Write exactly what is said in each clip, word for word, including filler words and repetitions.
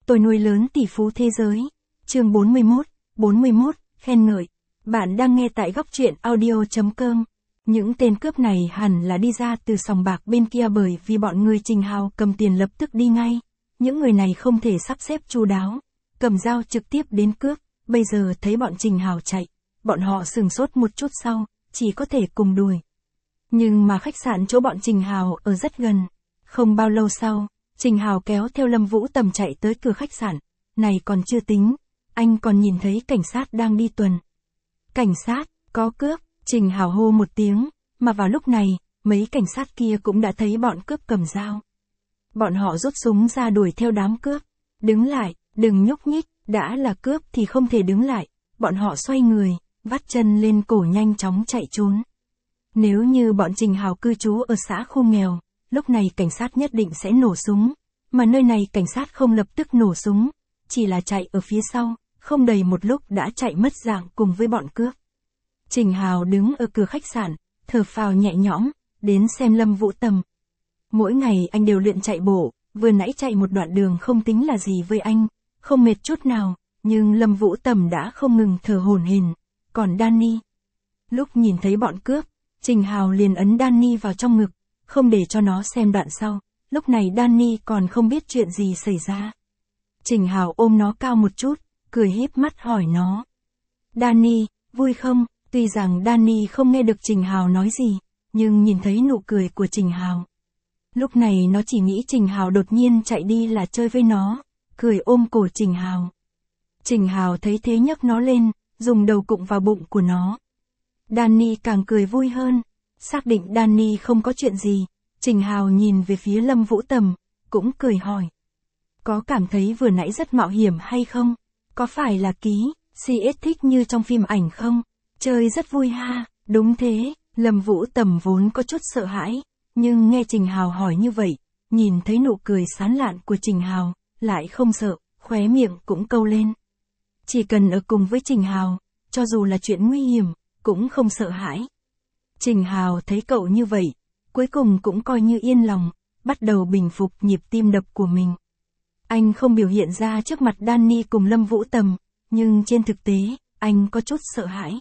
Tôi nuôi lớn tỷ phú thế giới. Chương bốn mươi mốt, bốn mươi mốt, khen ngợi. Bạn đang nghe tại góc truyện audio chấm com. Những tên cướp này hẳn là đi ra từ sòng bạc bên kia bởi vì bọn người Trình Hào cầm tiền lập tức đi ngay. Những người này không thể sắp xếp chu đáo, cầm dao trực tiếp đến cướp. Bây giờ thấy bọn Trình Hào chạy, bọn họ sửng sốt một chút sau, chỉ có thể cùng đuổi. Nhưng mà khách sạn chỗ bọn Trình Hào ở rất gần. Không bao lâu sau, Trình Hào kéo theo Lâm Vũ Tầm chạy tới cửa khách sạn. Này còn chưa tính, anh còn nhìn thấy cảnh sát đang đi tuần. Cảnh sát, có cướp, Trình Hào hô một tiếng, mà vào lúc này, mấy cảnh sát kia cũng đã thấy bọn cướp cầm dao. Bọn họ rút súng ra đuổi theo đám cướp. Đứng lại, đừng nhúc nhích, đã là cướp thì không thể đứng lại. Bọn họ xoay người, vắt chân lên cổ nhanh chóng chạy trốn. Nếu như bọn Trình Hào cư trú ở xã khu nghèo, lúc này cảnh sát nhất định sẽ nổ súng. Mà nơi này cảnh sát không lập tức nổ súng, chỉ là chạy ở phía sau, không đầy một lúc đã chạy mất dạng cùng với bọn cướp. Trình Hào đứng ở cửa khách sạn, thở phào nhẹ nhõm, đến xem Lâm Vũ Tầm. Mỗi ngày anh đều luyện chạy bộ, vừa nãy chạy một đoạn đường không tính là gì với anh, không mệt chút nào, nhưng Lâm Vũ Tầm đã không ngừng thở hổn hển. Còn Danny, lúc nhìn thấy bọn cướp, Trình Hào liền ấn Danny vào trong ngực, không để cho nó xem đoạn sau. Lúc này Danny còn không biết chuyện gì xảy ra. Trình Hào ôm nó cao một chút, cười híp mắt hỏi nó. Danny, vui không? Tuy rằng Danny không nghe được Trình Hào nói gì, nhưng nhìn thấy nụ cười của Trình Hào. Lúc này nó chỉ nghĩ Trình Hào đột nhiên chạy đi là chơi với nó, cười ôm cổ Trình Hào. Trình Hào thấy thế nhấc nó lên, dùng đầu cụng vào bụng của nó. Danny càng cười vui hơn, xác định Danny không có chuyện gì. Trình Hào nhìn về phía Lâm Vũ Tầm, cũng cười hỏi. Có cảm thấy vừa nãy rất mạo hiểm hay không? Có phải là ký, xê ét thích như trong phim ảnh không? Chơi rất vui ha, đúng thế, Lâm Vũ Tầm vốn có chút sợ hãi, nhưng nghe Trình Hào hỏi như vậy, nhìn thấy nụ cười sán lạn của Trình Hào, lại không sợ, khóe miệng cũng câu lên. Chỉ cần ở cùng với Trình Hào, cho dù là chuyện nguy hiểm, cũng không sợ hãi. Trình Hào thấy cậu như vậy, cuối cùng cũng coi như yên lòng, bắt đầu bình phục nhịp tim đập của mình. Anh không biểu hiện ra trước mặt Danny cùng Lâm Vũ Tầm, nhưng trên thực tế, anh có chút sợ hãi.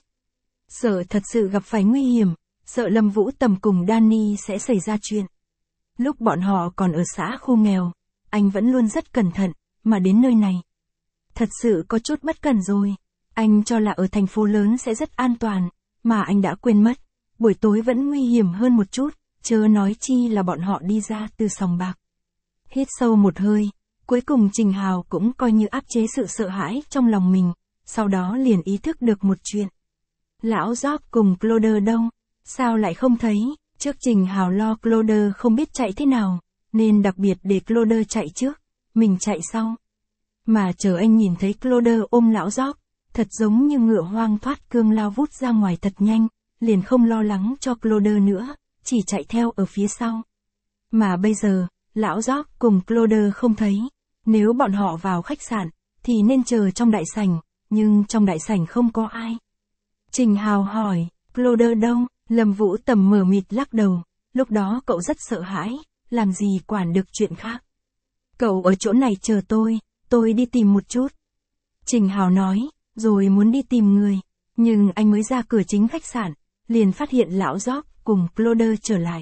Sợ thật sự gặp phải nguy hiểm, sợ Lâm Vũ Tầm cùng Danny sẽ xảy ra chuyện. Lúc bọn họ còn ở xã khu nghèo, anh vẫn luôn rất cẩn thận, mà đến nơi này. Thật sự có chút bất cẩn rồi. Anh cho là ở thành phố lớn sẽ rất an toàn, mà anh đã quên mất. Buổi tối vẫn nguy hiểm hơn một chút, chớ nói chi là bọn họ đi ra từ sòng bạc. Hít sâu một hơi, cuối cùng Trình Hào cũng coi như áp chế sự sợ hãi trong lòng mình, sau đó liền ý thức được một chuyện. Lão George cùng Claude đâu? Sao lại không thấy? Trước Trình Hào lo Claude không biết chạy thế nào, nên đặc biệt để Claude chạy trước, mình chạy sau. Mà chờ anh nhìn thấy Claude ôm lão George, thật giống như ngựa hoang thoát cương lao vút ra ngoài thật nhanh, liền không lo lắng cho Claude nữa, chỉ chạy theo ở phía sau. Mà bây giờ, lão George cùng Claude không thấy. Nếu bọn họ vào khách sạn, thì nên chờ trong đại sảnh, nhưng trong đại sảnh không có ai. Trình Hào hỏi, Claude đâu? Lâm Vũ Tầm mờ mịt lắc đầu, lúc đó cậu rất sợ hãi, làm gì quản được chuyện khác. Cậu ở chỗ này chờ tôi, tôi đi tìm một chút. Trình Hào nói, rồi muốn đi tìm người, nhưng anh mới ra cửa chính khách sạn, liền phát hiện lão George cùng Claude trở lại.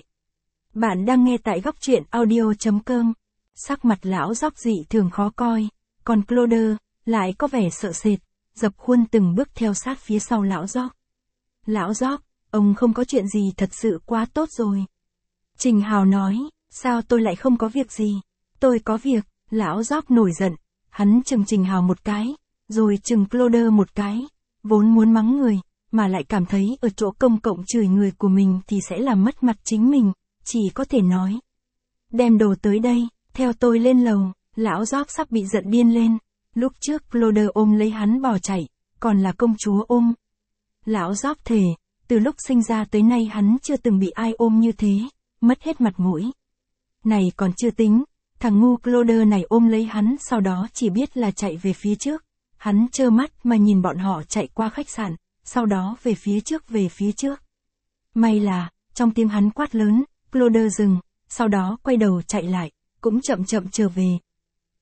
Bạn đang nghe tại góc truyện audio chấm com. Sắc mặt lão George dị thường khó coi, còn Claude lại có vẻ sợ sệt, dập khuôn từng bước theo sát phía sau lão George. Lão George, ông không có chuyện gì thật sự quá tốt rồi. Trình Hào nói, sao tôi lại không có việc gì? Tôi có việc. Lão George nổi giận, hắn chừng Trình Hào một cái, rồi chừng Claude một cái, vốn muốn mắng người, mà lại cảm thấy ở chỗ công cộng chửi người của mình thì sẽ làm mất mặt chính mình, chỉ có thể nói. Đem đồ tới đây, theo tôi lên lầu. Lão George sắp bị giận điên lên, lúc trước Claude ôm lấy hắn bỏ chạy, còn là công chúa ôm. Lão George thề, từ lúc sinh ra tới nay hắn chưa từng bị ai ôm như thế, mất hết mặt mũi. Này còn chưa tính, thằng ngu Claude này ôm lấy hắn sau đó chỉ biết là chạy về phía trước. Hắn trơ mắt mà nhìn bọn họ chạy qua khách sạn, sau đó về phía trước về phía trước. May là, trong tim hắn quát lớn, Claude dừng, sau đó quay đầu chạy lại, cũng chậm chậm trở về.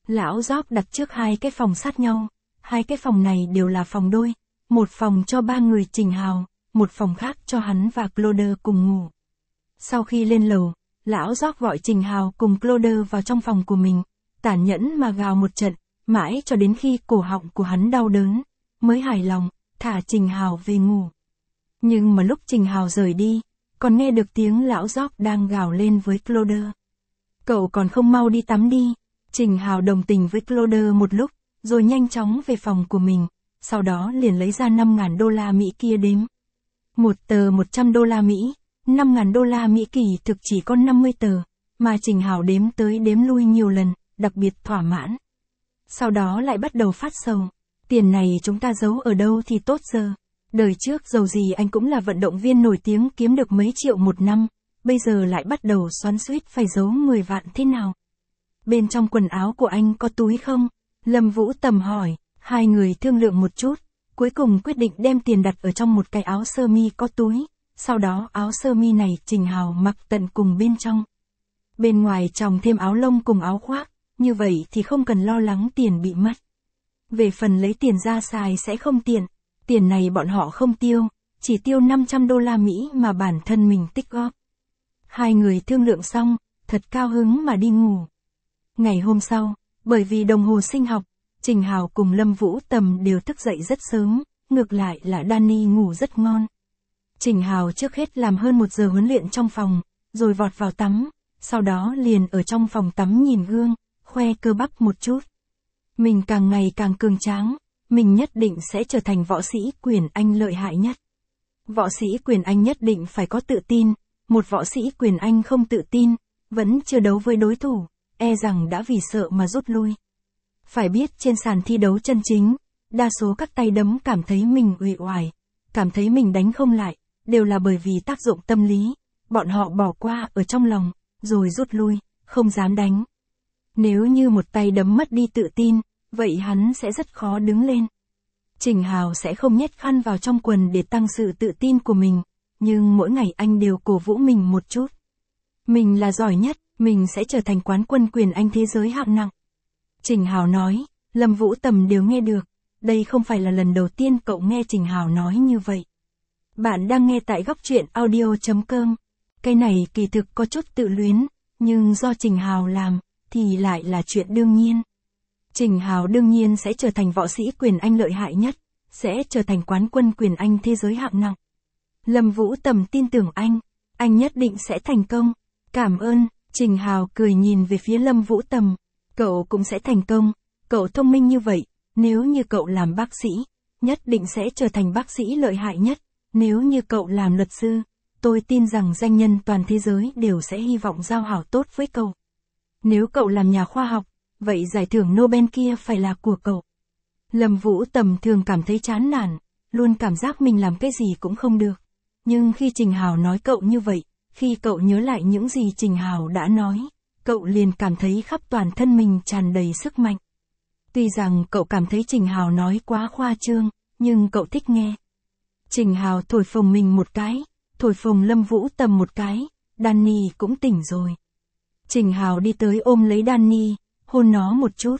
Lão Gióc đặt trước hai cái phòng sát nhau, hai cái phòng này đều là phòng đôi, một phòng cho ba người Trình Hào, một phòng khác cho hắn và Claude cùng ngủ. Sau khi lên lầu, lão Gióc gọi Trình Hào cùng Claude vào trong phòng của mình, tàn nhẫn mà gào một trận, mãi cho đến khi cổ họng của hắn đau đớn, mới hài lòng, thả Trình Hào về ngủ. Nhưng mà lúc Trình Hào rời đi, còn nghe được tiếng lão Gióc đang gào lên với Claude. Cậu còn không mau đi tắm đi. Trình Hào đồng tình với Claude một lúc, rồi nhanh chóng về phòng của mình, sau đó liền lấy ra năm ngàn đô la Mỹ kia đếm. Một tờ một trăm đô la Mỹ, năm ngàn đô la Mỹ kỳ thực chỉ có năm mươi tờ, mà Trình Hào đếm tới đếm lui nhiều lần, đặc biệt thỏa mãn. Sau đó lại bắt đầu phát sầu. Tiền này chúng ta giấu ở đâu thì tốt giờ. Đời trước dầu gì anh cũng là vận động viên nổi tiếng kiếm được mấy triệu một năm, bây giờ lại bắt đầu xoắn xuýt phải giấu mười vạn thế nào. Bên trong quần áo của anh có túi không? Lâm Vũ Tầm hỏi, hai người thương lượng một chút, cuối cùng quyết định đem tiền đặt ở trong một cái áo sơ mi có túi, sau đó áo sơ mi này Trình Hào mặc tận cùng bên trong. Bên ngoài tròng thêm áo lông cùng áo khoác, như vậy thì không cần lo lắng tiền bị mất. Về phần lấy tiền ra xài sẽ không tiện, tiền này bọn họ không tiêu, chỉ tiêu năm trăm đô la Mỹ mà bản thân mình tích góp. Hai người thương lượng xong, thật cao hứng mà đi ngủ. Ngày hôm sau, bởi vì đồng hồ sinh học, Trình Hào cùng Lâm Vũ Tầm đều thức dậy rất sớm, ngược lại là Danny ngủ rất ngon. Trình Hào trước hết làm hơn một giờ huấn luyện trong phòng, rồi vọt vào tắm, sau đó liền ở trong phòng tắm nhìn gương, khoe cơ bắp một chút. Mình càng ngày càng cường tráng, mình nhất định sẽ trở thành võ sĩ quyền Anh lợi hại nhất. Võ sĩ quyền Anh nhất định phải có tự tin, một võ sĩ quyền Anh không tự tin, vẫn chưa đấu với đối thủ, e rằng đã vì sợ mà rút lui. Phải biết trên sàn thi đấu chân chính, đa số các tay đấm cảm thấy mình uể oải, cảm thấy mình đánh không lại, đều là bởi vì tác dụng tâm lý, bọn họ bỏ qua ở trong lòng, rồi rút lui, không dám đánh. Nếu như một tay đấm mất đi tự tin, vậy hắn sẽ rất khó đứng lên. Trình Hào sẽ không nhét khăn vào trong quần để tăng sự tự tin của mình, nhưng mỗi ngày anh đều cổ vũ mình một chút. Mình là giỏi nhất, mình sẽ trở thành quán quân quyền Anh thế giới hạng nặng. Trình Hào nói, Lâm Vũ Tầm đều nghe được, đây không phải là lần đầu tiên cậu nghe Trình Hào nói như vậy. Bạn đang nghe tại góc truyện audio chấm com. Cái này kỳ thực có chút tự luyến, nhưng do Trình Hào làm, thì lại là chuyện đương nhiên. Trình Hào đương nhiên sẽ trở thành võ sĩ quyền Anh lợi hại nhất, sẽ trở thành quán quân quyền Anh thế giới hạng nặng. Lâm Vũ Tầm tin tưởng anh, anh nhất định sẽ thành công. Cảm ơn, Trình Hào cười nhìn về phía Lâm Vũ Tầm. Cậu cũng sẽ thành công, cậu thông minh như vậy, nếu như cậu làm bác sĩ, nhất định sẽ trở thành bác sĩ lợi hại nhất. Nếu như cậu làm luật sư, tôi tin rằng danh nhân toàn thế giới đều sẽ hy vọng giao hảo tốt với cậu. Nếu cậu làm nhà khoa học, vậy giải thưởng Nobel kia phải là của cậu. Lâm Vũ Tầm thường cảm thấy chán nản, luôn cảm giác mình làm cái gì cũng không được. Nhưng khi Trình Hào nói cậu như vậy, khi cậu nhớ lại những gì Trình Hào đã nói, cậu liền cảm thấy khắp toàn thân mình tràn đầy sức mạnh. Tuy rằng cậu cảm thấy Trình Hào nói quá khoa trương, nhưng cậu thích nghe. Trình Hào thổi phồng mình một cái, thổi phồng Lâm Vũ Tầm một cái, Danny cũng tỉnh rồi. Trình Hào đi tới ôm lấy Danny, hôn nó một chút.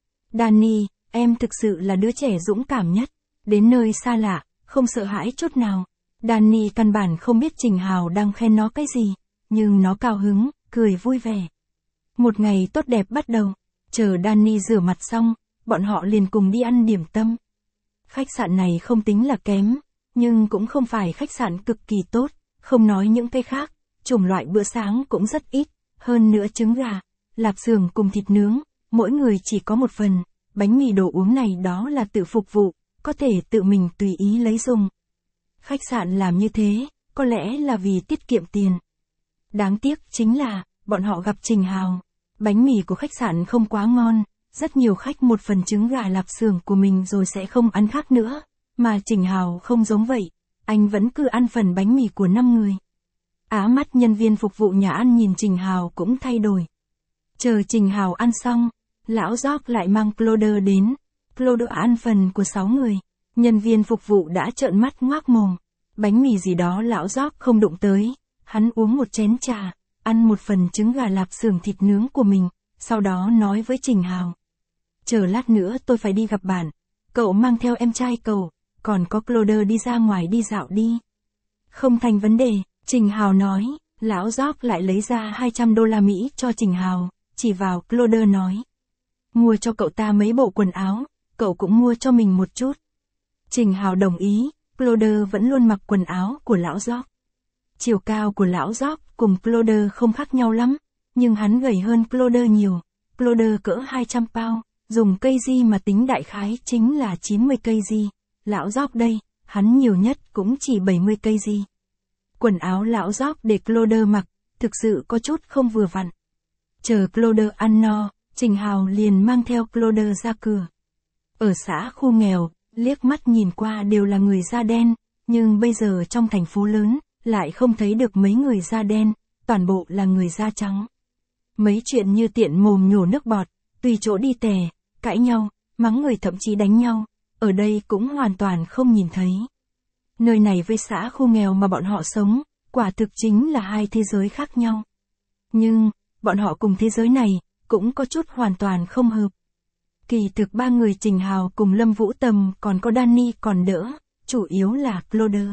Danny, em thực sự là đứa trẻ dũng cảm nhất, đến nơi xa lạ, không sợ hãi chút nào. Danny căn bản không biết Trình Hào đang khen nó cái gì, nhưng nó cao hứng, cười vui vẻ. Một ngày tốt đẹp bắt đầu, chờ Danny rửa mặt xong, bọn họ liền cùng đi ăn điểm tâm. Khách sạn này không tính là kém, nhưng cũng không phải khách sạn cực kỳ tốt, không nói những cái khác, chủng loại bữa sáng cũng rất ít, hơn nữa trứng gà, lạp xưởng cùng thịt nướng, mỗi người chỉ có một phần, bánh mì đồ uống này đó là tự phục vụ, có thể tự mình tùy ý lấy dùng. Khách sạn làm như thế, có lẽ là vì tiết kiệm tiền. Đáng tiếc chính là, bọn họ gặp Trình Hào, bánh mì của khách sạn không quá ngon, rất nhiều khách một phần trứng gà lạp xưởng của mình rồi sẽ không ăn khác nữa, mà Trình Hào không giống vậy, anh vẫn cứ ăn phần bánh mì của năm người. Á mắt nhân viên phục vụ nhà ăn nhìn Trình Hào cũng thay đổi. Chờ Trình Hào ăn xong, lão Gióc lại mang Claude đến, Claude ăn phần của sáu người, nhân viên phục vụ đã trợn mắt ngoác mồm, bánh mì gì đó lão Gióc không đụng tới, hắn uống một chén trà, ăn một phần trứng gà lạp xưởng thịt nướng của mình, sau đó nói với Trình Hào, chờ lát nữa tôi phải đi gặp bạn, cậu mang theo em trai cậu, còn có Claude đi ra ngoài đi dạo đi. Không thành vấn đề, Trình Hào nói, lão George lại lấy ra hai trăm đô la Mỹ cho Trình Hào, chỉ vào Claude nói. Mua cho cậu ta mấy bộ quần áo, cậu cũng mua cho mình một chút. Trình Hào đồng ý, Claude vẫn luôn mặc quần áo của lão George. Chiều cao của lão George cùng Claude không khác nhau lắm, nhưng hắn gầy hơn Claude nhiều. Claude cỡ hai trăm pound, dùng cây di mà tính đại khái chính là chín mươi cây di. Lão George đây, hắn nhiều nhất cũng chỉ bảy mươi cây di. Quần áo lão George để Claude mặc, thực sự có chút không vừa vặn. Chờ Claude ăn no, Trình Hào liền mang theo Claude ra cửa. Ở xã khu nghèo, liếc mắt nhìn qua đều là người da đen, nhưng bây giờ trong thành phố lớn, lại không thấy được mấy người da đen, toàn bộ là người da trắng. Mấy chuyện như tiện mồm nhổ nước bọt, tùy chỗ đi tè, cãi nhau, mắng người thậm chí đánh nhau, ở đây cũng hoàn toàn không nhìn thấy. Nơi này với xã khu nghèo mà bọn họ sống, quả thực chính là hai thế giới khác nhau. Nhưng, bọn họ cùng thế giới này, cũng có chút hoàn toàn không hợp. Kỳ thực ba người Trình Hào cùng Lâm Vũ Tầm còn có Danny còn đỡ, chủ yếu là Claude.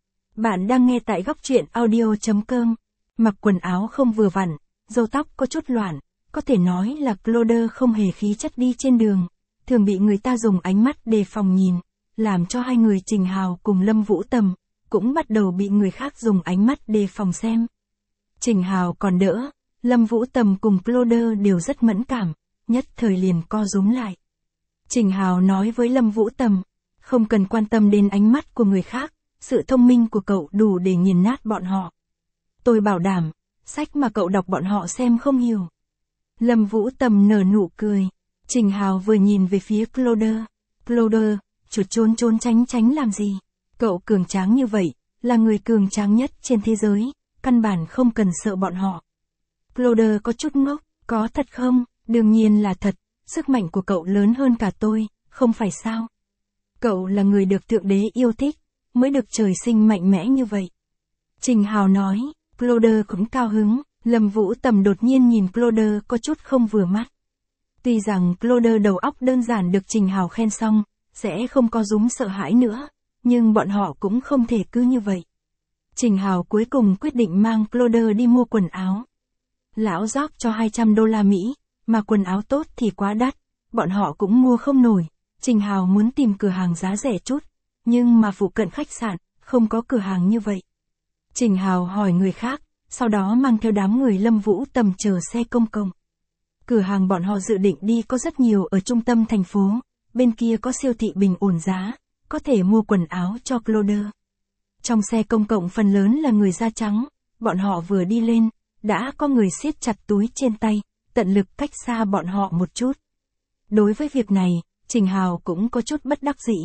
Bạn đang nghe tại góc truyện audio chấm com. Mặc quần áo không vừa vặn, râu tóc có chút loạn, có thể nói là Claude không hề khí chất đi trên đường, thường bị người ta dùng ánh mắt đề phòng nhìn, làm cho hai người Trình Hào cùng Lâm Vũ Tầm, cũng bắt đầu bị người khác dùng ánh mắt đề phòng xem. Trình Hào còn đỡ, Lâm Vũ Tầm cùng Claude đều rất mẫn cảm, nhất thời liền co rúm lại. Trình Hào nói với Lâm Vũ Tầm, không cần quan tâm đến ánh mắt của người khác, sự thông minh của cậu đủ để nghiền nát bọn họ. Tôi bảo đảm, sách mà cậu đọc bọn họ xem không hiểu. Lâm Vũ Tầm nở nụ cười. Trình Hào vừa nhìn về phía Claude. Claude, chuột trốn trốn tránh tránh làm gì? Cậu cường tráng như vậy, là người cường tráng nhất trên thế giới, căn bản không cần sợ bọn họ. Claude có chút ngốc, có thật không? Đương nhiên là thật, sức mạnh của cậu lớn hơn cả tôi, không phải sao? Cậu là người được Thượng Đế yêu thích, mới được trời sinh mạnh mẽ như vậy. Trình Hào nói, Claude cũng cao hứng, Lâm Vũ Tầm đột nhiên nhìn Claude có chút không vừa mắt. Tuy rằng Claude đầu óc đơn giản được Trình Hào khen xong, sẽ không có rúm sợ hãi nữa, nhưng bọn họ cũng không thể cứ như vậy. Trình Hào cuối cùng quyết định mang Claude đi mua quần áo. Lão George cho hai trăm đô la Mỹ, mà quần áo tốt thì quá đắt, bọn họ cũng mua không nổi. Trình Hào muốn tìm cửa hàng giá rẻ chút, nhưng mà phụ cận khách sạn, không có cửa hàng như vậy. Trình Hào hỏi người khác, sau đó mang theo đám người Lâm Vũ Tầm chờ xe công cộng. Cửa hàng bọn họ dự định đi có rất nhiều ở trung tâm thành phố, bên kia có siêu thị bình ổn giá, có thể mua quần áo cho Claude. Trong xe công cộng phần lớn là người da trắng, bọn họ vừa đi lên, đã có người siết chặt túi trên tay, tận lực cách xa bọn họ một chút. Đối với việc này, Trình Hào cũng có chút bất đắc dĩ.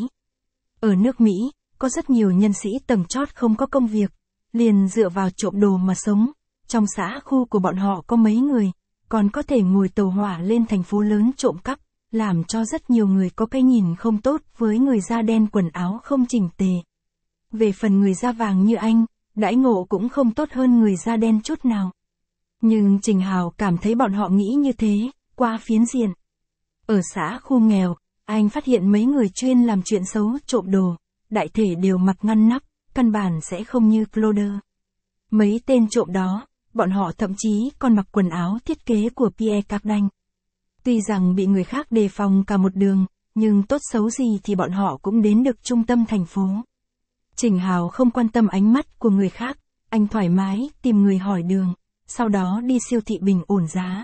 Ở nước Mỹ, có rất nhiều nhân sĩ tầng chót không có công việc, liền dựa vào trộm đồ mà sống. Trong xã khu của bọn họ có mấy người, còn có thể ngồi tàu hỏa lên thành phố lớn trộm cắp, làm cho rất nhiều người có cái nhìn không tốt với người da đen quần áo không chỉnh tề. Về phần người da vàng như anh, đãi ngộ cũng không tốt hơn người da đen chút nào. Nhưng Trình Hào cảm thấy bọn họ nghĩ như thế, quá phiến diện. Ở xã khu nghèo, anh phát hiện mấy người chuyên làm chuyện xấu trộm đồ, đại thể đều mặc ngăn nắp, căn bản sẽ không như Claude. Mấy tên trộm đó, bọn họ thậm chí còn mặc quần áo thiết kế của Pierre Cardin. Tuy rằng bị người khác đề phòng cả một đường, nhưng tốt xấu gì thì bọn họ cũng đến được trung tâm thành phố. Trình Hào không quan tâm ánh mắt của người khác, anh thoải mái tìm người hỏi đường, sau đó đi siêu thị bình ổn giá.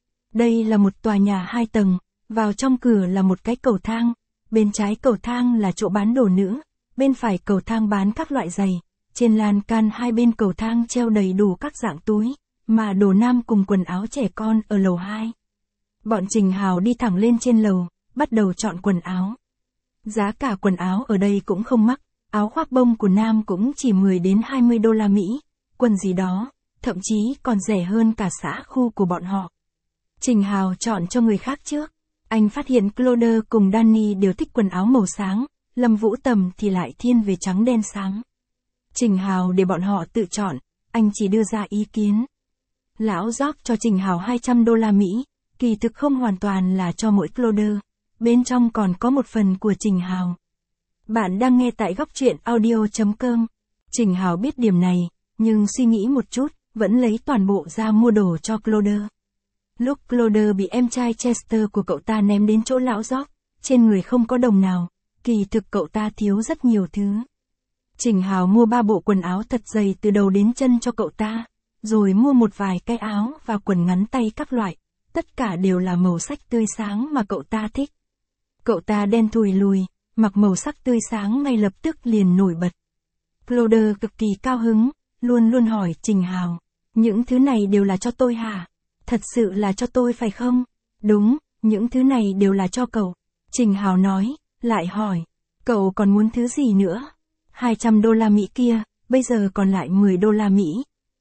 Đây là một tòa nhà hai tầng, vào trong cửa là một cái cầu thang, bên trái cầu thang là chỗ bán đồ nữ, bên phải cầu thang bán các loại giày, trên lan can hai bên cầu thang treo đầy đủ các dạng túi, mà đồ nam cùng quần áo trẻ con ở lầu hai. Bọn Trình Hào đi thẳng lên trên lầu, bắt đầu chọn quần áo. Giá cả quần áo ở đây cũng không mắc, áo khoác bông của nam cũng chỉ mười đến hai mươi đô la Mỹ, quần gì đó, thậm chí còn rẻ hơn cả xã khu của bọn họ. Trình Hào chọn cho người khác trước. Anh phát hiện Claude cùng Danny đều thích quần áo màu sáng, Lâm Vũ Tầm thì lại thiên về trắng đen sáng. Trình Hào để bọn họ tự chọn, anh chỉ đưa ra ý kiến. Lão George cho Trình Hào hai trăm đô la Mỹ, kỳ thực không hoàn toàn là cho mỗi Claude, bên trong còn có một phần của Trình Hào. Bạn đang nghe tại góc truyện audio chấm com. Trình Hào biết điểm này, nhưng suy nghĩ một chút, vẫn lấy toàn bộ ra mua đồ cho Cloder. Lúc Cloder bị em trai Chester của cậu ta ném đến chỗ lão George, trên người không có đồng nào, kỳ thực cậu ta thiếu rất nhiều thứ. Trình Hào mua ba bộ quần áo thật dày từ đầu đến chân cho cậu ta, rồi mua một vài cái áo và quần ngắn tay các loại, tất cả đều là màu sắc tươi sáng mà cậu ta thích. Cậu ta đen thùi lùi, mặc màu sắc tươi sáng ngay lập tức liền nổi bật. Cloder cực kỳ cao hứng, luôn luôn hỏi Trình Hào, những thứ này đều là cho tôi hả? Thật sự là cho tôi phải không? Đúng, những thứ này đều là cho cậu. Trình Hào nói, lại hỏi, cậu còn muốn thứ gì nữa? hai trăm đô la Mỹ kia, bây giờ còn lại mười đô la Mỹ.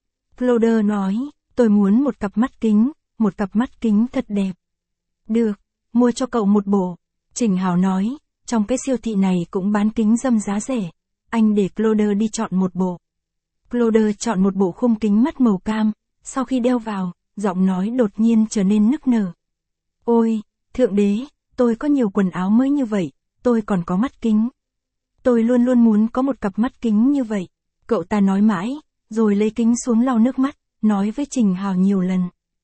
Cloder nói, tôi muốn một cặp mắt kính, một cặp mắt kính thật đẹp. Được, mua cho cậu một bộ. Trình Hào nói, trong cái siêu thị này cũng bán kính râm giá rẻ. Anh để Cloder đi chọn một bộ. Cloder chọn một bộ khung kính mắt màu cam, sau khi đeo vào, giọng nói đột nhiên trở nên nức nở. Ôi, thượng đế, tôi có nhiều quần áo mới như vậy, tôi còn có mắt kính. Tôi luôn luôn muốn có một cặp mắt kính như vậy. Cậu ta nói mãi, rồi lấy kính xuống lau nước mắt, nói với Trình Hào nhiều lần.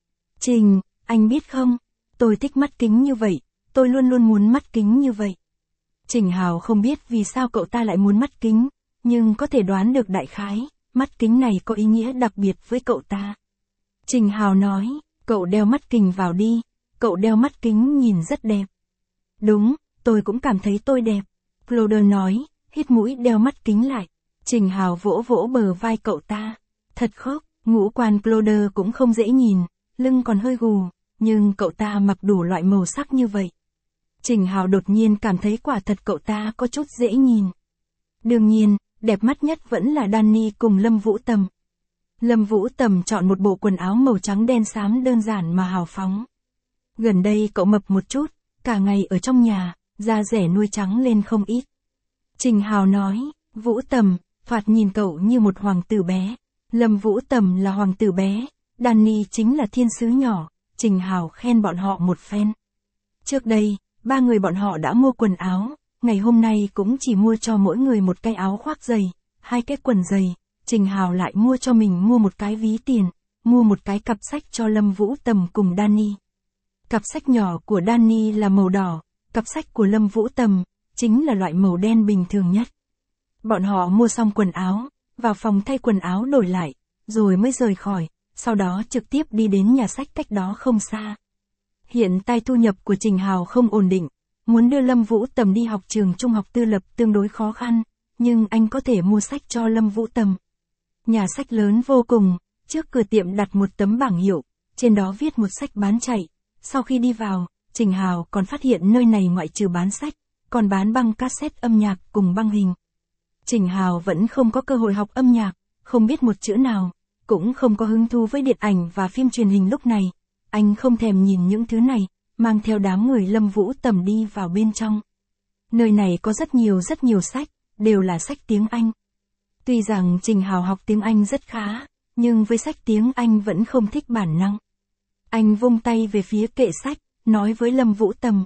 Trình, anh biết không, tôi thích mắt kính như vậy, tôi luôn luôn muốn mắt kính như vậy. Trình Hào không biết vì sao cậu ta lại muốn mắt kính, nhưng có thể đoán được đại khái, mắt kính này có ý nghĩa đặc biệt với cậu ta. Trình Hào nói, cậu đeo mắt kính vào đi, cậu đeo mắt kính nhìn rất đẹp. Đúng, tôi cũng cảm thấy tôi đẹp. Cloder nói, hít mũi đeo mắt kính lại. Trình Hào vỗ vỗ bờ vai cậu ta. Thật khốc, ngũ quan Cloder cũng không dễ nhìn, lưng còn hơi gù, nhưng cậu ta mặc đủ loại màu sắc như vậy. Trình Hào đột nhiên cảm thấy quả thật cậu ta có chút dễ nhìn. Đương nhiên, đẹp mắt nhất vẫn là Danny cùng Lâm Vũ Tầm. Lâm Vũ Tầm chọn một bộ quần áo màu trắng đen xám đơn giản mà hào phóng. Gần đây cậu mập một chút, cả ngày ở trong nhà, da rẻ nuôi trắng lên không ít. Trình Hào nói, Vũ Tầm, thoạt nhìn cậu như một hoàng tử bé. Lâm Vũ Tầm là hoàng tử bé, Danny chính là thiên sứ nhỏ. Trình Hào khen bọn họ một phen. Trước đây, ba người bọn họ đã mua quần áo, ngày hôm nay cũng chỉ mua cho mỗi người một cái áo khoác dày, hai cái quần dày. Trình Hào lại mua cho mình mua một cái ví tiền, mua một cái cặp sách cho Lâm Vũ Tầm cùng Danny. Cặp sách nhỏ của Danny là màu đỏ, cặp sách của Lâm Vũ Tầm chính là loại màu đen bình thường nhất. Bọn họ mua xong quần áo, vào phòng thay quần áo đổi lại, rồi mới rời khỏi, sau đó trực tiếp đi đến nhà sách cách đó không xa. Hiện tại thu nhập của Trình Hào không ổn định, muốn đưa Lâm Vũ Tầm đi học trường trung học tư lập tương đối khó khăn, nhưng anh có thể mua sách cho Lâm Vũ Tầm. Nhà sách lớn vô cùng, trước cửa tiệm đặt một tấm bảng hiệu, trên đó viết một sách bán chạy. Sau khi đi vào, Trình Hào còn phát hiện nơi này ngoại trừ bán sách, còn bán băng cassette âm nhạc cùng băng hình. Trình Hào vẫn không có cơ hội học âm nhạc, không biết một chữ nào, cũng không có hứng thú với điện ảnh và phim truyền hình lúc này. Anh không thèm nhìn những thứ này, mang theo đám người Lâm Vũ Tầm đi vào bên trong. Nơi này có rất nhiều rất nhiều sách, đều là sách tiếng Anh. Tuy rằng Trình Hào học tiếng Anh rất khá, nhưng với sách tiếng Anh vẫn không thích bản năng. Anh vung tay về phía kệ sách, nói với Lâm Vũ Tầm.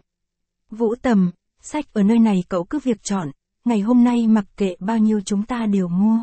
Vũ Tầm, sách ở nơi này cậu cứ việc chọn, ngày hôm nay mặc kệ bao nhiêu chúng ta đều mua.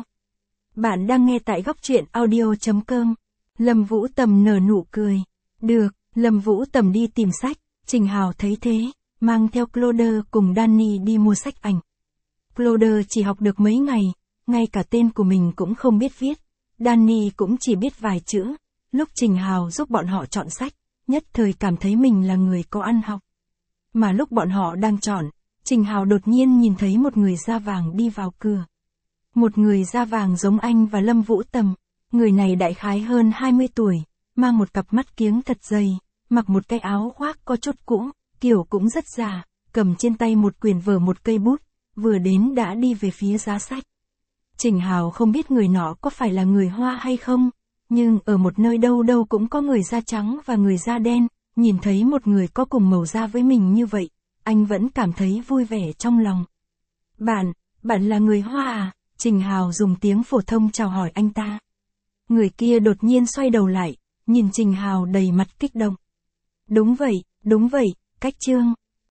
Bạn đang nghe tại góc truyện audio chấm com. Lâm Vũ Tầm nở nụ cười. Được, Lâm Vũ Tầm đi tìm sách, Trình Hào thấy thế, mang theo Cloder cùng Danny đi mua sách ảnh. Cloder chỉ học được mấy ngày, ngay cả tên của mình cũng không biết viết. Danny cũng chỉ biết vài chữ. Lúc Trình Hào giúp bọn họ chọn sách, nhất thời cảm thấy mình là người có ăn học. Mà lúc bọn họ đang chọn, Trình Hào đột nhiên nhìn thấy một người da vàng đi vào cửa. Một người da vàng giống anh và Lâm Vũ Tầm. Người này đại khái hơn hai mươi tuổi, mang một cặp mắt kiếng thật dày, mặc một cái áo khoác có chút cũ, kiểu cũng rất già, cầm trên tay một quyển vở một cây bút, vừa đến đã đi về phía giá sách. Trình Hào không biết người nọ có phải là người Hoa hay không, nhưng ở một nơi đâu đâu cũng có người da trắng và người da đen, nhìn thấy một người có cùng màu da với mình như vậy, anh vẫn cảm thấy vui vẻ trong lòng. Bạn, bạn là người Hoa à? Trình Hào dùng tiếng phổ thông chào hỏi anh ta. Người kia đột nhiên xoay đầu lại, nhìn Trình Hào đầy mặt kích động. Đúng vậy, đúng vậy, Cách Trương.